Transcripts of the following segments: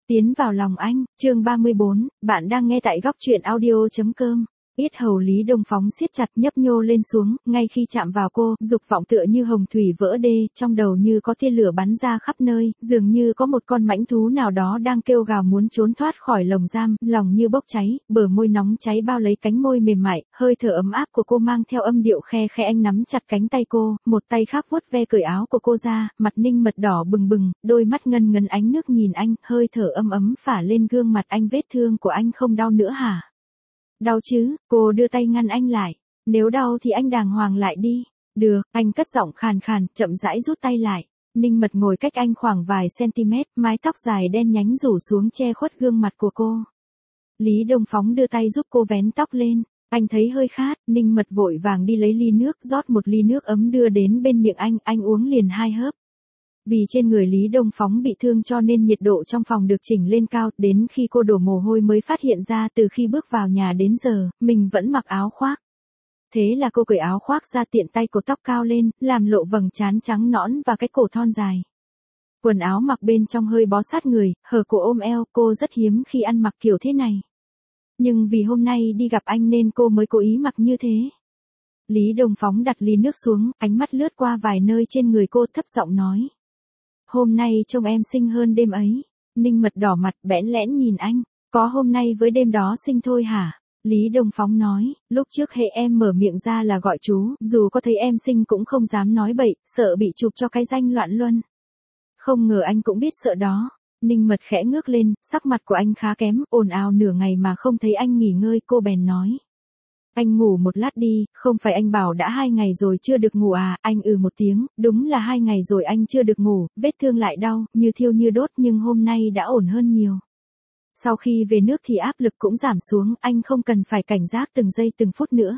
Tiến vào lòng anh, chương 34, bạn đang nghe tại góc truyện audio.com. Yết hầu Lý Đông Phóng siết chặt nhấp nhô lên xuống, ngay khi chạm vào cô, dục vọng tựa như hồng thủy vỡ đê, trong đầu như có tia lửa bắn ra khắp nơi, dường như có một con mãnh thú nào đó đang kêu gào muốn trốn thoát khỏi lồng giam, lòng như bốc cháy, bờ môi nóng cháy bao lấy cánh môi mềm mại, hơi thở ấm áp của cô mang theo âm điệu khe khẽ. Anh nắm chặt cánh tay cô, một tay khác vuốt ve cởi áo của cô ra, mặt Ninh Mật đỏ bừng bừng, đôi mắt ngân ngấn ánh nước nhìn anh, hơi thở ấm ấm phả lên gương mặt anh. Vết thương của anh không đau nữa hả? Đau chứ, cô đưa tay ngăn anh lại. Nếu đau thì anh đàng hoàng lại đi. Được, anh cất giọng khàn khàn, chậm rãi rút tay lại. Ninh Mật ngồi cách anh khoảng vài cm, mái tóc dài đen nhánh rủ xuống che khuất gương mặt của cô. Lý Đông Phóng đưa tay giúp cô vén tóc lên. Anh thấy hơi khát, Ninh Mật vội vàng đi lấy ly nước, rót một ly nước ấm đưa đến bên miệng anh uống liền 2 hớp. Vì trên người Lý Đông Phóng bị thương cho nên nhiệt độ trong phòng được chỉnh lên cao, đến khi cô đổ mồ hôi mới phát hiện ra từ khi bước vào nhà đến giờ, mình vẫn mặc áo khoác. Thế là cô cởi áo khoác ra, tiện tay cột tóc cao lên, làm lộ vầng trán trắng nõn và cái cổ thon dài. Quần áo mặc bên trong hơi bó sát người, hở cổ ôm eo, cô rất hiếm khi ăn mặc kiểu thế này. Nhưng vì hôm nay đi gặp anh nên cô mới cố ý mặc như thế. Lý Đông Phóng đặt ly nước xuống, ánh mắt lướt qua vài nơi trên người cô, thấp giọng nói. Hôm nay trông em xinh hơn đêm ấy. Ninh Mật đỏ mặt bẽn lẽn nhìn anh. Có hôm nay với đêm đó xinh thôi hả? Lý Đông Phóng nói, lúc trước hệ em mở miệng ra là gọi chú, dù có thấy em xinh cũng không dám nói bậy, sợ bị chụp cho cái danh loạn luân. Không ngờ anh cũng biết sợ đó. Ninh Mật khẽ ngước lên, sắc mặt của anh khá kém, ồn ào nửa ngày mà không thấy anh nghỉ ngơi. Cô bèn nói. Anh ngủ một lát đi, không phải anh bảo đã 2 ngày rồi chưa được ngủ à? Anh một tiếng, đúng là 2 ngày rồi anh chưa được ngủ, vết thương lại đau, như thiêu như đốt, nhưng hôm nay đã ổn hơn nhiều. Sau khi về nước thì áp lực cũng giảm xuống, anh không cần phải cảnh giác từng giây từng phút nữa.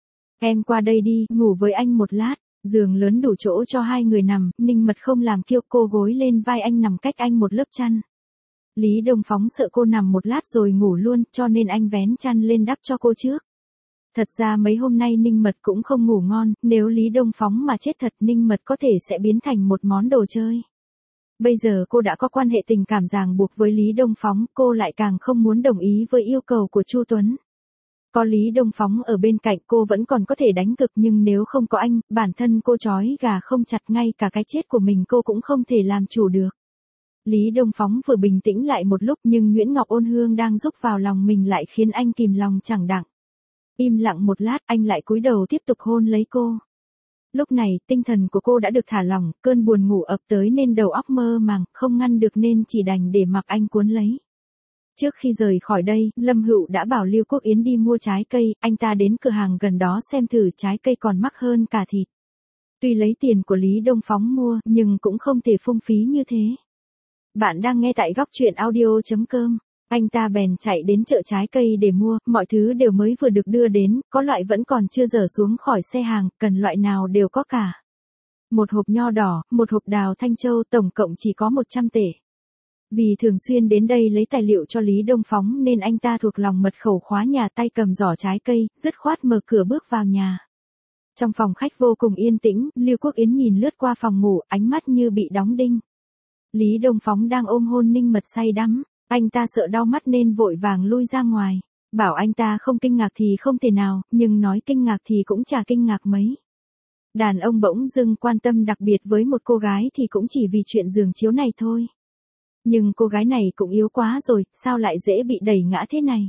Em qua đây đi, ngủ với anh một lát. Giường lớn đủ chỗ cho 2 người nằm, Ninh Mật không làm kiêu, cô gối lên vai anh nằm cách anh một lớp chăn. Lý Đông Phóng sợ cô nằm một lát rồi ngủ luôn, cho nên anh vén chăn lên đắp cho cô trước. Thật ra mấy hôm nay Ninh Mật cũng không ngủ ngon, nếu Lý Đông Phóng mà chết thật Ninh Mật có thể sẽ biến thành một món đồ chơi. Bây giờ cô đã có quan hệ tình cảm ràng buộc với Lý Đông Phóng, cô lại càng không muốn đồng ý với yêu cầu của Chu Tuấn. Có Lý Đông Phóng ở bên cạnh cô vẫn còn có thể đánh cực, nhưng nếu không có anh, bản thân cô trói gà không chặt, ngay cả cái chết của mình cô cũng không thể làm chủ được. Lý Đông Phóng vừa bình tĩnh lại một lúc, nhưng Nguyễn Ngọc Ôn Hương đang rúc vào lòng mình lại khiến anh kìm lòng chẳng đặng. Im lặng một lát, anh lại cúi đầu tiếp tục hôn lấy cô. Lúc này, tinh thần của cô đã được thả lỏng, cơn buồn ngủ ập tới nên đầu óc mơ màng, không ngăn được nên chỉ đành để mặc anh cuốn lấy. Trước khi rời khỏi đây, Lâm Hựu đã bảo Lưu Quốc Yến đi mua trái cây, anh ta đến cửa hàng gần đó xem thử trái cây còn mắc hơn cả thịt. Tuy lấy tiền của Lý Đông Phóng mua, nhưng cũng không thể phung phí như thế. Bạn đang nghe tại góc truyện audio.com. Anh ta bèn chạy đến chợ trái cây để mua, mọi thứ đều mới vừa được đưa đến, có loại vẫn còn chưa dở xuống khỏi xe hàng, cần loại nào đều có cả. Một hộp nho đỏ, một hộp đào Thanh Châu, tổng cộng chỉ có 100 tệ. Vì thường xuyên đến đây lấy tài liệu cho Lý Đông Phóng nên anh ta thuộc lòng mật khẩu khóa nhà, tay cầm giỏ trái cây, dứt khoát mở cửa bước vào nhà. Trong phòng khách vô cùng yên tĩnh, Lưu Quốc Yến nhìn lướt qua phòng ngủ, ánh mắt như bị đóng đinh. Lý Đông Phóng đang ôm hôn Ninh Mật say đắm. Anh ta sợ đau mắt nên vội vàng lui ra ngoài. Bảo anh ta không kinh ngạc thì không thể nào, nhưng nói kinh ngạc thì cũng chả kinh ngạc mấy. Đàn ông bỗng dưng quan tâm đặc biệt với một cô gái thì cũng chỉ vì chuyện giường chiếu này thôi. Nhưng cô gái này cũng yếu quá rồi, sao lại dễ bị đẩy ngã thế này?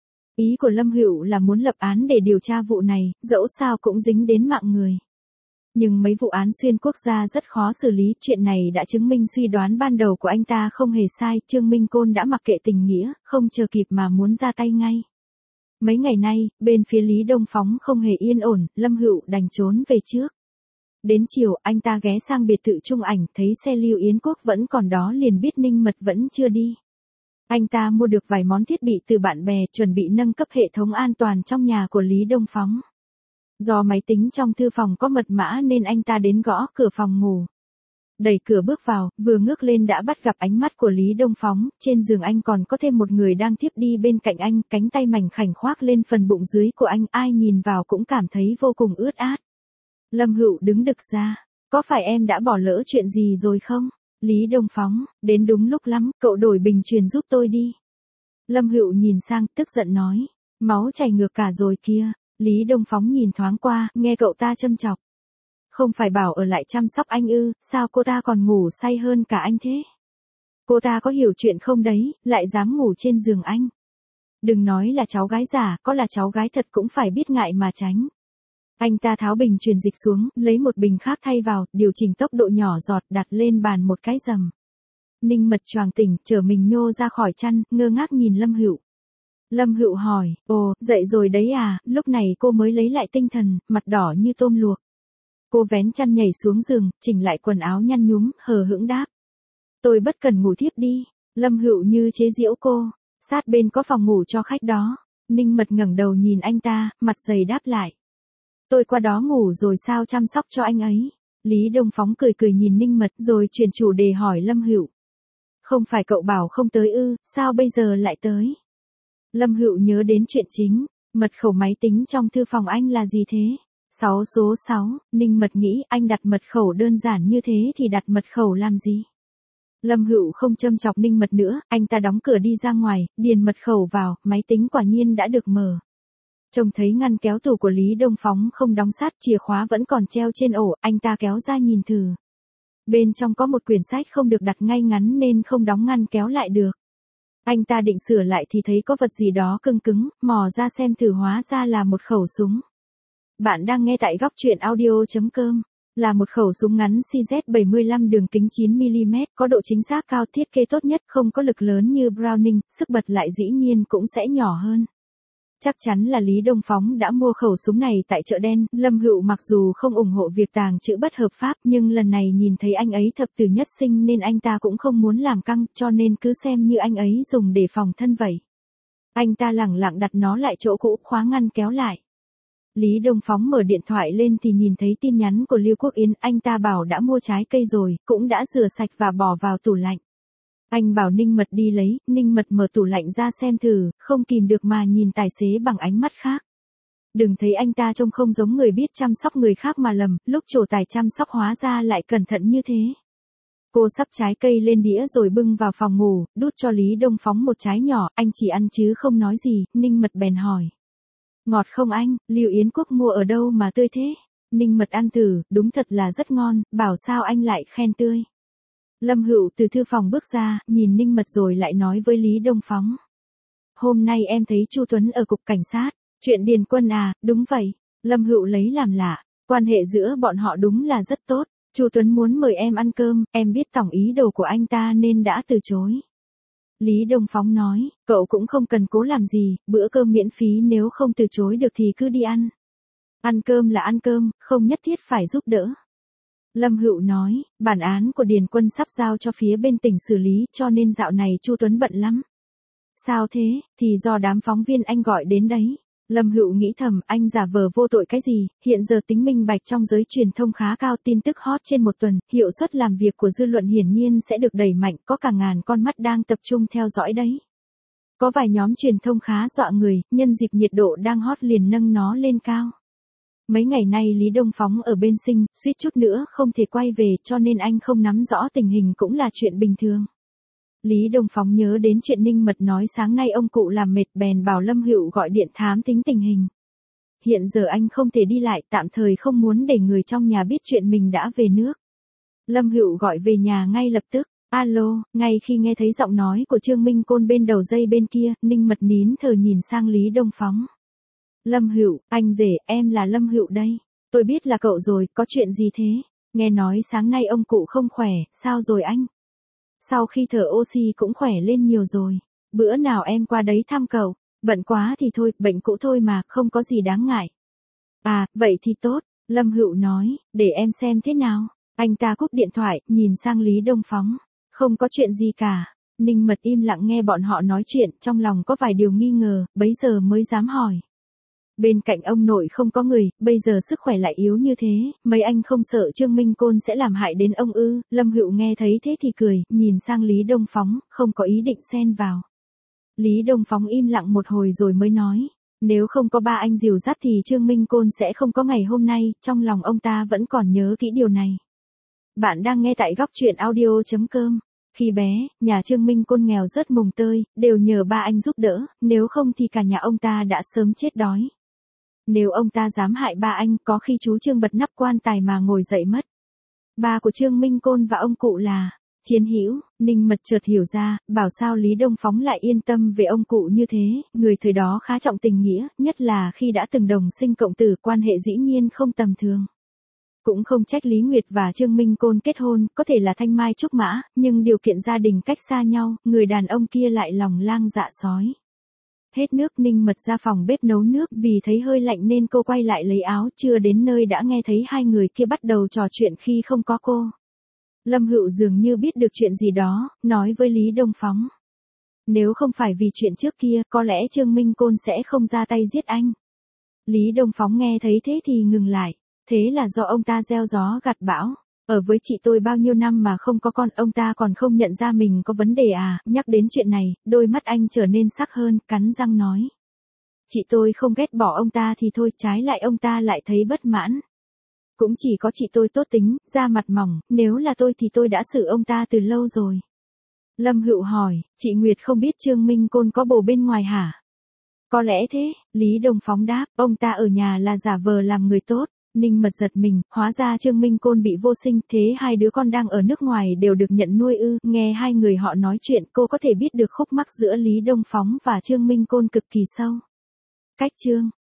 Ý của Lâm Hựu là muốn lập án để điều tra vụ này, dẫu sao cũng dính đến mạng người. Nhưng mấy vụ án xuyên quốc gia rất khó xử lý, chuyện này đã chứng minh suy đoán ban đầu của anh ta không hề sai, Trương Minh Côn đã mặc kệ tình nghĩa, không chờ kịp mà muốn ra tay ngay. Mấy ngày nay, bên phía Lý Đông Phóng không hề yên ổn, Lâm Hựu đành trốn về trước. Đến chiều, anh ta ghé sang biệt thự Trung Ảnh, thấy xe Lưu Yến Quốc vẫn còn đó liền biết Ninh Mật vẫn chưa đi. Anh ta mua được vài món thiết bị từ bạn bè, chuẩn bị nâng cấp hệ thống an toàn trong nhà của Lý Đông Phóng. Do máy tính trong thư phòng có mật mã nên anh ta đến gõ cửa phòng ngủ. Đẩy cửa bước vào, vừa ngước lên đã bắt gặp ánh mắt của Lý Đông Phóng, trên giường anh còn có thêm một người đang thiếp đi bên cạnh anh, cánh tay mảnh khảnh khoác lên phần bụng dưới của anh, ai nhìn vào cũng cảm thấy vô cùng ướt át. Lâm Hựu đứng đực ra, có phải em đã bỏ lỡ chuyện gì rồi không? Lý Đông Phóng, đến đúng lúc lắm, cậu đổi bình truyền giúp tôi đi. Lâm Hựu nhìn sang, tức giận nói. Máu chảy ngược cả rồi kia. Lý Đông Phóng nhìn thoáng qua, nghe cậu ta châm chọc. Không phải bảo ở lại chăm sóc anh ư, sao cô ta còn ngủ say hơn cả anh thế? Cô ta có hiểu chuyện không đấy, lại dám ngủ trên giường anh. Đừng nói là cháu gái giả, có là cháu gái thật cũng phải biết ngại mà tránh. Anh ta tháo bình truyền dịch xuống, lấy một bình khác thay vào, điều chỉnh tốc độ nhỏ giọt đặt lên bàn một cái rầm. Ninh Mật choàng tỉnh, chở mình nhô ra khỏi chăn, ngơ ngác nhìn Lâm Hựu. Lâm Hựu hỏi, ồ, dậy rồi đấy à, lúc này cô mới lấy lại tinh thần, mặt đỏ như tôm luộc. Cô vén chăn nhảy xuống giường, chỉnh lại quần áo nhăn nhúm, hờ hững đáp. Tôi bất cần ngủ thiếp đi. Lâm Hựu như chế giễu cô, sát bên có phòng ngủ cho khách đó. Ninh Mật ngẩng đầu nhìn anh ta, mặt dày đáp lại. Tôi qua đó ngủ rồi sao chăm sóc cho anh ấy. Lý Đông Phóng cười cười nhìn Ninh Mật rồi chuyển chủ đề hỏi Lâm Hựu. Không phải cậu bảo không tới ư, sao bây giờ lại tới? Lâm Hựu nhớ đến chuyện chính, mật khẩu máy tính trong thư phòng anh là gì thế? 6 số 6, Ninh Mật nghĩ anh đặt mật khẩu đơn giản như thế thì đặt mật khẩu làm gì? Lâm Hựu không châm chọc Ninh Mật nữa, anh ta đóng cửa đi ra ngoài, điền mật khẩu vào, máy tính quả nhiên đã được mở. Trông thấy ngăn kéo tủ của Lý Đông Phóng không đóng sát, chìa khóa vẫn còn treo trên ổ, anh ta kéo ra nhìn thử. Bên trong có một quyển sách không được đặt ngay ngắn nên không đóng ngăn kéo lại được. Anh ta định sửa lại thì thấy có vật gì đó cứng cứng, mò ra xem thử hóa ra là một khẩu súng. Bạn đang nghe tại góc truyện audio.com. Là một khẩu súng ngắn CZ75 đường kính 9mm, có độ chính xác cao, thiết kế tốt nhất, không có lực lớn như Browning, sức bật lại dĩ nhiên cũng sẽ nhỏ hơn. Chắc chắn là Lý Đông Phóng đã mua khẩu súng này tại chợ đen. Lâm Hựu mặc dù không ủng hộ việc tàng trữ bất hợp pháp, nhưng lần này nhìn thấy anh ấy thập tử nhất sinh nên anh ta cũng không muốn làm căng, cho nên cứ xem như anh ấy dùng để phòng thân vậy. Anh ta lẳng lặng đặt nó lại chỗ cũ, khóa ngăn kéo lại. Lý Đông Phóng mở điện thoại lên thì nhìn thấy tin nhắn của Lưu Quốc Yến, anh ta bảo đã mua trái cây rồi, cũng đã rửa sạch và bỏ vào tủ lạnh. Anh bảo Ninh Mật đi lấy, Ninh Mật mở tủ lạnh ra xem thử, không kìm được mà nhìn tài xế bằng ánh mắt khác. Đừng thấy anh ta trông không giống người biết chăm sóc người khác mà lầm, lúc trổ tài chăm sóc hóa ra lại cẩn thận như thế. Cô sắp trái cây lên đĩa rồi bưng vào phòng ngủ, đút cho Lý Đông Phóng một trái nhỏ, anh chỉ ăn chứ không nói gì, Ninh Mật bèn hỏi. Ngọt không anh, Lưu Yến Quốc mua ở đâu mà tươi thế? Ninh Mật ăn thử, đúng thật là rất ngon, bảo sao anh lại khen tươi. Lâm Hựu từ thư phòng bước ra, nhìn Ninh Mật rồi lại nói với Lý Đông Phóng. Hôm nay em thấy Chu Tuấn ở cục cảnh sát, chuyện Điền Quân à, đúng vậy. Lâm Hựu lấy làm lạ, quan hệ giữa bọn họ đúng là rất tốt. Chu Tuấn muốn mời em ăn cơm, em biết tổng ý đồ của anh ta nên đã từ chối. Lý Đông Phóng nói, cậu cũng không cần cố làm gì, bữa cơm miễn phí nếu không từ chối được thì cứ đi ăn. Ăn cơm là ăn cơm, không nhất thiết phải giúp đỡ. Lâm Hựu nói, bản án của Điền Quân sắp giao cho phía bên tỉnh xử lý cho nên dạo này Chu Tuấn bận lắm. Sao thế, thì do đám phóng viên anh gọi đến đấy. Lâm Hựu nghĩ thầm, anh giả vờ vô tội cái gì, hiện giờ tính minh bạch trong giới truyền thông khá cao, tin tức hot trên một tuần, hiệu suất làm việc của dư luận hiển nhiên sẽ được đẩy mạnh, có cả ngàn con mắt đang tập trung theo dõi đấy. Có vài nhóm truyền thông khá dọa người, nhân dịp nhiệt độ đang hot liền nâng nó lên cao. Mấy ngày nay Lý Đông Phóng ở bên Sinh, suýt chút nữa không thể quay về cho nên anh không nắm rõ tình hình cũng là chuyện bình thường. Lý Đông Phóng nhớ đến chuyện Ninh Mật nói sáng nay ông cụ làm mệt bèn bảo Lâm Hựu gọi điện thám tính tình hình. Hiện giờ anh không thể đi lại, tạm thời không muốn để người trong nhà biết chuyện mình đã về nước. Lâm Hựu gọi về nhà ngay lập tức. Alo, ngay khi nghe thấy giọng nói của Trương Minh Côn bên đầu dây bên kia, Ninh Mật nín thở nhìn sang Lý Đông Phóng. Lâm Hựu, anh rể, em là Lâm Hựu đây. Tôi biết là cậu rồi, có chuyện gì thế? Nghe nói sáng nay ông cụ không khỏe, sao rồi anh? Sau khi thở oxy cũng khỏe lên nhiều rồi. Bữa nào em qua đấy thăm cậu. Bận quá thì thôi, bệnh cũ thôi mà, không có gì đáng ngại. À, vậy thì tốt, Lâm Hựu nói, để em xem thế nào. Anh ta cúp điện thoại, nhìn sang Lý Đông Phóng. Không có chuyện gì cả. Ninh Mật im lặng nghe bọn họ nói chuyện, trong lòng có vài điều nghi ngờ, bấy giờ mới dám hỏi. Bên cạnh ông nội không có người, bây giờ sức khỏe lại yếu như thế, mấy anh không sợ Trương Minh Côn sẽ làm hại đến ông ư? Lâm Hựu nghe thấy thế thì cười, nhìn sang Lý Đông Phóng, không có ý định xen vào. Lý Đông Phóng im lặng một hồi rồi mới nói, nếu không có ba anh dìu dắt thì Trương Minh Côn sẽ không có ngày hôm nay, trong lòng ông ta vẫn còn nhớ kỹ điều này. Bạn đang nghe tại góc truyện audio.com. Khi bé, nhà Trương Minh Côn nghèo rớt mồng tơi, đều nhờ ba anh giúp đỡ, nếu không thì cả nhà ông ta đã sớm chết đói. Nếu ông ta dám hại ba anh, có khi chú Trương bật nắp quan tài mà ngồi dậy mất. Ba của Trương Minh Côn và ông cụ là Chiến Hữu. Ninh Mật chợt hiểu ra, bảo sao Lý Đông Phóng lại yên tâm về ông cụ như thế, người thời đó khá trọng tình nghĩa, nhất là khi đã từng đồng sinh cộng tử, quan hệ dĩ nhiên không tầm thường. Cũng không trách Lý Nguyệt và Trương Minh Côn kết hôn, có thể là thanh mai trúc mã, nhưng điều kiện gia đình cách xa nhau, người đàn ông kia lại lòng lang dạ sói. Hết nước, Ninh Mật ra phòng bếp nấu nước, vì thấy hơi lạnh nên cô quay lại lấy áo, chưa đến nơi đã nghe thấy hai người kia bắt đầu trò chuyện khi không có cô. Lâm Hựu dường như biết được chuyện gì đó, nói với Lý Đông Phóng. Nếu không phải vì chuyện trước kia, có lẽ Trương Minh Côn sẽ không ra tay giết anh. Lý Đông Phóng nghe thấy thế thì ngừng lại. Thế là do ông ta gieo gió gặt bão. Ở với chị tôi bao nhiêu năm mà không có con, ông ta còn không nhận ra mình có vấn đề à? Nhắc đến chuyện này, đôi mắt anh trở nên sắc hơn, cắn răng nói. Chị tôi không ghét bỏ ông ta thì thôi, trái lại ông ta lại thấy bất mãn. Cũng chỉ có chị tôi tốt tính, da mặt mỏng, nếu là tôi thì tôi đã xử ông ta từ lâu rồi. Lâm Hựu hỏi, chị Nguyệt không biết Trương Minh Côn có bồ bên ngoài hả? Có lẽ thế, Lý Đông Phóng đáp, ông ta ở nhà là giả vờ làm người tốt. Ninh Mật giật mình, hóa ra Trương Minh Côn bị vô sinh, thế hai đứa con đang ở nước ngoài đều được nhận nuôi ư? Nghe hai người họ nói chuyện, cô có thể biết được khúc mắc giữa Lý Đông Phóng và Trương Minh Côn cực kỳ sâu. Cách chương